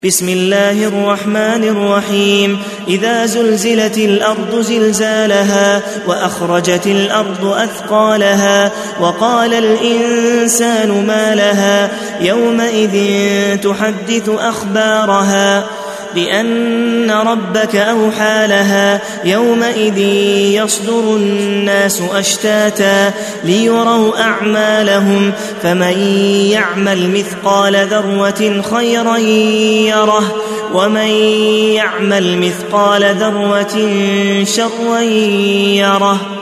بسم الله الرحمن الرحيم. إذا زلزلت الأرض زلزالها وأخرجت الأرض أثقالها وقال الإنسان ما لها يومئذ تحدث أخبارها بأن ربك أوحى لها يومئذ يصدر الناس أشتاتا ليروا أعمالهم فمن يعمل مثقال ذرة خيرا يره ومن يعمل مثقال ذرة شرا يره.